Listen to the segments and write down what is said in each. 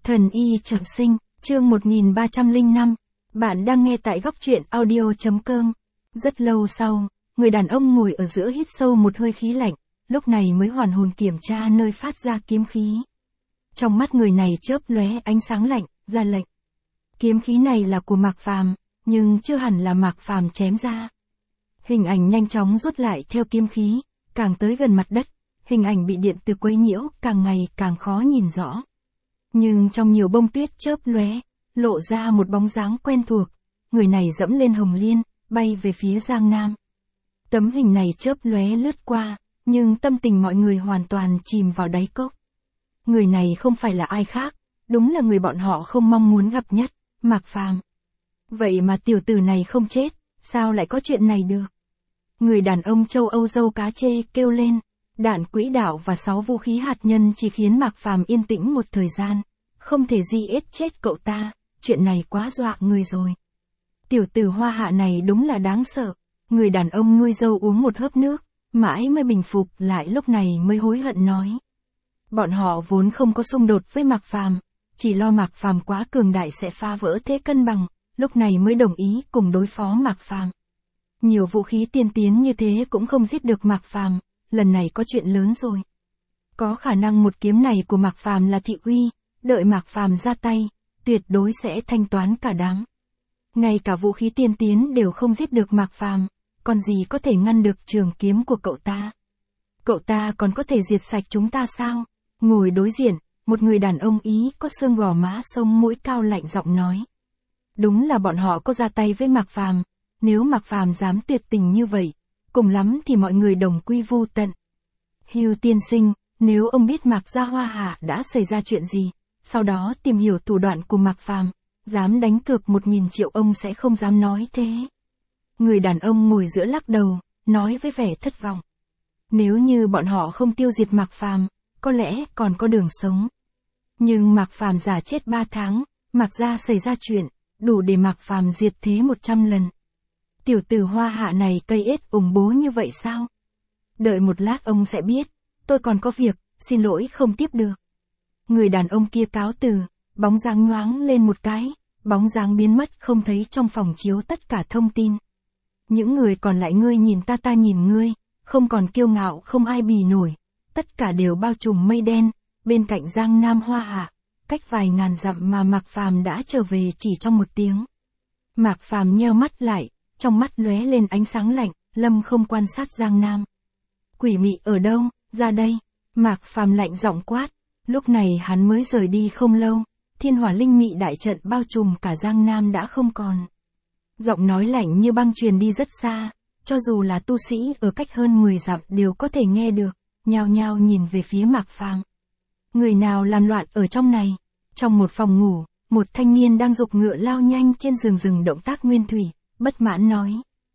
Thần y trọng sinh, chương 1305. Bạn đang nghe tại góc truyện audio.com. Rất lâu sau, người đàn ông ngồi ở giữa hít sâu một hơi khí lạnh, lúc này mới hoàn hồn kiểm tra nơi phát ra kiếm khí. Trong mắt người này chớp lóe ánh sáng lạnh, ra lệnh. Kiếm khí này là của Mạc Phàm, nhưng chưa hẳn là Mạc Phàm chém ra. Hình ảnh nhanh chóng rút lại theo kiếm khí, càng tới gần mặt đất, hình ảnh bị điện từ quấy nhiễu, càng ngày càng khó nhìn rõ. Nhưng trong nhiều bông tuyết chớp lóe, lộ ra một bóng dáng quen thuộc, người này dẫm lên hồng liên, bay về phía Giang Nam. Tấm hình này chớp lóe lướt qua, nhưng tâm tình mọi người hoàn toàn chìm vào đáy cốc. Người này không phải là ai khác, đúng là người bọn họ không mong muốn gặp nhất, Mạc Phàm. Vậy mà tiểu tử này không chết, sao lại có chuyện này được? Người đàn ông châu Âu râu cá chê kêu lên, đạn quỹ đạo và 6 vũ khí hạt nhân chỉ khiến Mạc Phàm yên tĩnh một thời gian, không thể giết chết cậu ta, chuyện này quá dọa người rồi. Tiểu tử Hoa Hạ này đúng là đáng sợ. Người đàn ông nuôi dâu uống một hớp nước, mãi mới bình phục lại, lúc này mới hối hận nói. Bọn họ vốn không có xung đột với Mạc Phàm, chỉ lo Mạc Phàm quá cường đại sẽ phá vỡ thế cân bằng, lúc này mới đồng ý cùng đối phó Mạc Phàm. Nhiều vũ khí tiên tiến như thế cũng không giết được Mạc Phàm, lần này có chuyện lớn rồi. Có khả năng một kiếm này của Mạc Phàm là thị uy, đợi Mạc Phàm ra tay, tuyệt đối sẽ thanh toán cả đám. Ngay cả vũ khí tiên tiến đều không giết được Mạc Phàm, còn gì có thể ngăn được trường kiếm của cậu ta? Cậu ta còn có thể diệt sạch chúng ta sao? Ngồi đối diện, một người đàn ông Ý có xương gò má sông mũi cao lạnh giọng nói. Đúng là bọn họ có ra tay với Mạc Phàm, nếu Mạc Phàm dám tuyệt tình như vậy, cùng lắm thì mọi người đồng quy vu tận. Hưu tiên sinh, nếu ông biết Mạc gia Hoa Hạ đã xảy ra chuyện gì, sau đó tìm hiểu thủ đoạn của Mạc Phàm, dám đánh cược 1.000 triệu ông sẽ không dám nói thế. Người đàn ông ngồi giữa lắc đầu, nói với vẻ thất vọng. Nếu như bọn họ không tiêu diệt Mạc Phàm, có lẽ còn có đường sống. Nhưng Mạc Phàm giả chết 3 tháng, Mạc gia xảy ra chuyện, đủ để Mạc Phàm diệt thế 100 lần. Tiểu tử Hoa Hạ này cây ết ủng bố như vậy sao? Đợi một lát ông sẽ biết, tôi còn có việc, xin lỗi không tiếp được. Người đàn ông kia cáo từ, bóng dáng nhoáng lên một cái, bóng dáng biến mất không thấy trong phòng chiếu tất cả thông tin. Những người còn lại ngươi nhìn ta nhìn ngươi, không còn kiêu ngạo không ai bì nổi, tất cả đều bao trùm mây đen, bên cạnh Giang Nam Hoa Hạ, cách vài ngàn dặm mà Mạc Phàm đã trở về chỉ trong 1 tiếng. Mạc Phàm nheo mắt lại, trong mắt lóe lên ánh sáng lạnh, Lâm không quan sát Giang Nam. Quỷ mị ở đâu, ra đây, Mạc Phàm lạnh giọng quát, lúc này hắn mới rời đi không lâu, thiên hỏa linh mị đại trận bao trùm cả Giang Nam đã không còn. Giọng nói lạnh như băng truyền đi rất xa, cho dù là tu sĩ ở cách hơn 10 dặm đều có thể nghe được, nhao nhao nhìn về phía Mạc Phàm. Người nào làm loạn ở trong này? Trong một phòng ngủ, một thanh niên đang giục ngựa lao nhanh trên giường rừng động tác nguyên thủy, bất mãn nói.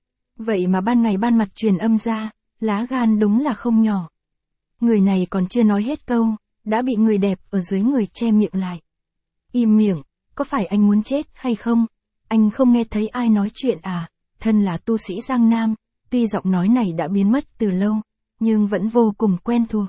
Vậy mà ban ngày ban mặt truyền âm ra, lá gan đúng là không nhỏ. Người này còn chưa nói hết câu, đã bị người đẹp ở dưới người che miệng lại. Im miệng, có phải anh muốn chết hay không? Anh không nghe thấy ai nói chuyện à? Thân là tu sĩ Giang Nam, tuy giọng nói này đã biến mất từ lâu, nhưng vẫn vô cùng quen thuộc.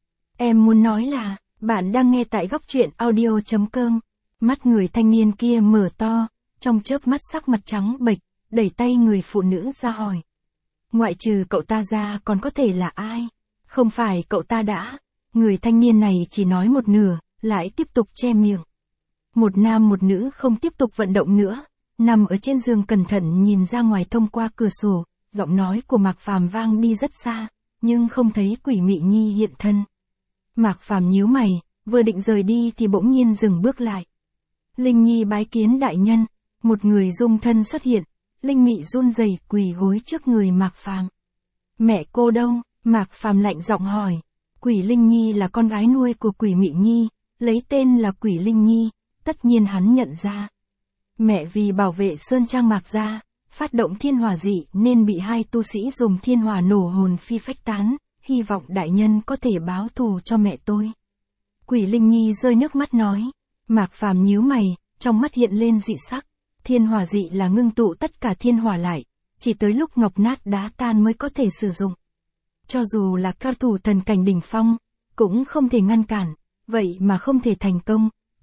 Em muốn nói là, bạn đang nghe tại góc truyện audio.com. Mắt người thanh niên kia mở to, trong chớp mắt sắc mặt trắng bệch, đẩy tay người phụ nữ ra hỏi. Ngoại trừ cậu ta ra còn có thể là ai? Không phải cậu ta đã. Người thanh niên này chỉ nói một nửa, lại tiếp tục che miệng. Một nam một nữ không tiếp tục vận động nữa, nằm ở trên giường cẩn thận nhìn ra ngoài thông qua cửa sổ, giọng nói của Mạc Phàm vang đi rất xa, nhưng không thấy Quỷ Mị Nhi hiện thân. Mạc Phàm nhíu mày, vừa định rời đi thì bỗng nhiên dừng bước lại. Linh Nhi bái kiến đại nhân, một người dung thân xuất hiện, Linh Mị run rẩy quỳ gối trước người Mạc Phàm. Mẹ cô đâu? Mạc Phàm lạnh giọng hỏi. Quỷ Linh Nhi là con gái nuôi của Quỷ Mị Nhi, lấy tên là Quỷ Linh Nhi, tất nhiên hắn nhận ra. Mẹ vì bảo vệ Sơn Trang Mạc gia, phát động thiên hỏa dị nên bị 2 tu sĩ dùng thiên hỏa nổ hồn phi phách tán, hy vọng đại nhân có thể báo thù cho mẹ tôi. Quỷ Linh Nhi rơi nước mắt nói. Mạc Phàm nhíu mày, trong mắt hiện lên dị sắc. Thiên hỏa dị là ngưng tụ tất cả thiên hỏa lại, chỉ tới lúc ngọc nát đá tan mới có thể sử dụng. Cho dù là cao thủ thần cảnh đỉnh phong, cũng không thể ngăn cản, vậy mà không thể thành công,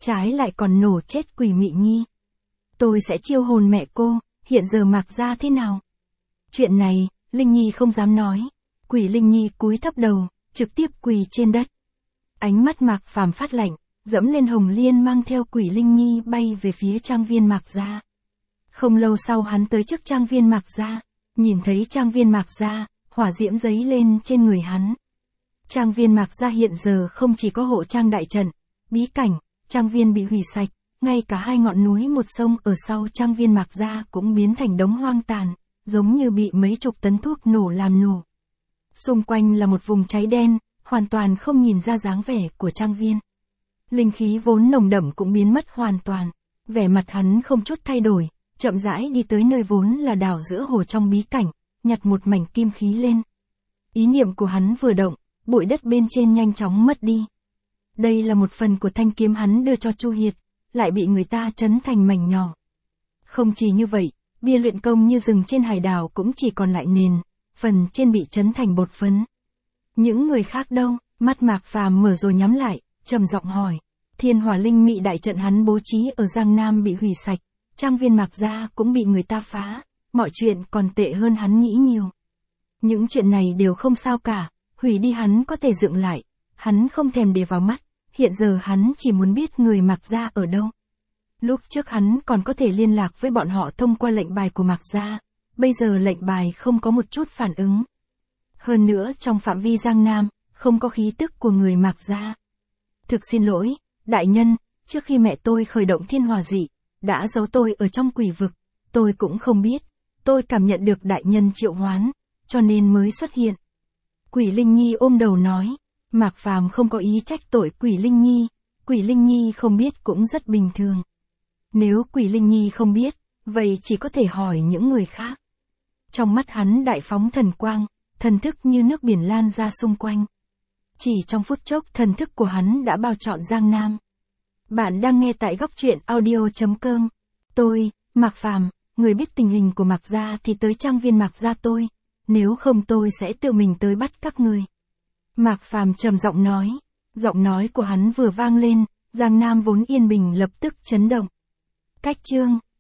trái lại còn nổ chết Quỷ Mị Nhi. Tôi sẽ chiêu hồn mẹ cô, hiện giờ Mạc Gia thế nào? Chuyện này, Linh Nhi không dám nói. Quỷ Linh Nhi cúi thấp đầu, trực tiếp quỳ trên đất. Ánh mắt Mạc Phàm phát lạnh, dẫm lên Hồng Liên mang theo Quỷ Linh Nhi bay về phía trang viên Mạc Gia. Không lâu sau hắn tới trước trang viên Mạc Gia, nhìn thấy trang viên Mạc Gia, hỏa diễm giấy lên trên người hắn. Trang viên Mạc Gia hiện giờ không chỉ có hộ trang đại trận, bí cảnh, trang viên bị hủy sạch, ngay cả hai ngọn núi một sông ở sau trang viên Mạc Gia cũng biến thành đống hoang tàn, giống như bị mấy chục tấn thuốc nổ làm nổ. Xung quanh là một vùng cháy đen, hoàn toàn không nhìn ra dáng vẻ của trang viên. Linh khí vốn nồng đậm cũng biến mất hoàn toàn, vẻ mặt hắn không chút thay đổi, chậm rãi đi tới nơi vốn là đảo giữa hồ trong bí cảnh, nhặt một mảnh kim khí lên. Ý niệm của hắn vừa động, bụi đất bên trên nhanh chóng mất đi. Đây là một phần của thanh kiếm hắn đưa cho Chu Hiệt, lại bị người ta chấn thành mảnh nhỏ. Không chỉ như vậy, bia luyện công như rừng trên hải đảo cũng chỉ còn lại nền, phần trên bị chấn thành bột phấn. Những người khác đâu? Mắt Mạc Phàm mở rồi nhắm lại, trầm giọng hỏi. Thiên Hỏa Linh Mị đại trận hắn bố trí ở Giang Nam bị hủy sạch, trang viên Mạc Gia cũng bị người ta phá, mọi chuyện còn tệ hơn hắn nghĩ nhiều. Những chuyện này đều không sao cả, hủy đi hắn có thể dựng lại, hắn không thèm để vào mắt, hiện giờ hắn chỉ muốn biết người Mạc Gia ở đâu. Lúc trước hắn còn có thể liên lạc với bọn họ thông qua lệnh bài của Mạc Gia, bây giờ lệnh bài không có một chút phản ứng. Hơn nữa trong phạm vi Giang Nam, không có khí tức của người Mạc Gia. Thực xin lỗi, đại nhân, trước khi mẹ tôi khởi động thiên hỏa dị, đã giấu tôi ở trong quỷ vực, tôi cũng không biết, tôi cảm nhận được đại nhân triệu hoán, cho nên mới xuất hiện. Quỷ Linh Nhi ôm đầu nói, Mạc Phàm không có ý trách tội Quỷ Linh Nhi, Quỷ Linh Nhi không biết cũng rất bình thường. Nếu Quỷ Linh Nhi không biết, vậy chỉ có thể hỏi những người khác. Trong mắt hắn đại phóng thần quang, thần thức như nước biển lan ra xung quanh. Chỉ trong phút chốc thần thức của hắn đã bao trọn Giang Nam. Bạn đang nghe tại góc truyện audio.com. Tôi, Mạc Phàm, người biết tình hình của Mạc Gia thì tới trang viên Mạc Gia tôi, nếu không tôi sẽ tự mình tới bắt các người. Mạc Phàm trầm giọng nói, giọng nói của hắn vừa vang lên, Giang Nam vốn yên bình lập tức chấn động. Cách chương